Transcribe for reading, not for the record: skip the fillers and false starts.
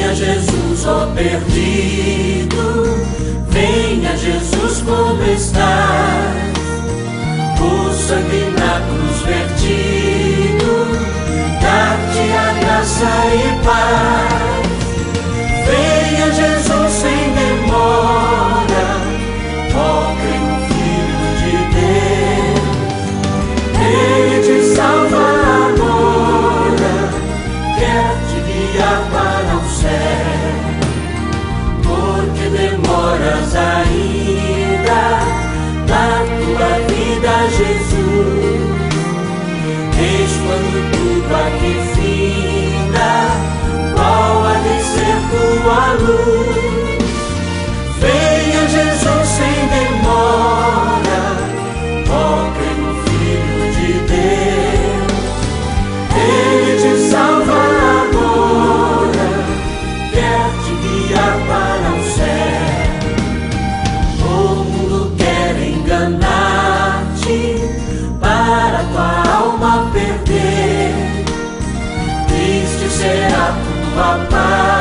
Venha Jesus, ó perdido, venha Jesus como está. O sangue na cruz vertido, dá-te a graça e paz. Venha Jesus sem demora, ó crê no Filho de Deus. Ele te salva agora, quer te guiar para o céu. Porque demoras ainda na tua vida, Jesus. Eis quando tudo aqui finda, qual há de ser tua luz. Venha Jesus sem demora, ó crê no Filho de Deus. Ele te salva agora, quer te guiar para o céu. O mundo quer enganar-te para tua alma perder. Triste será tua paz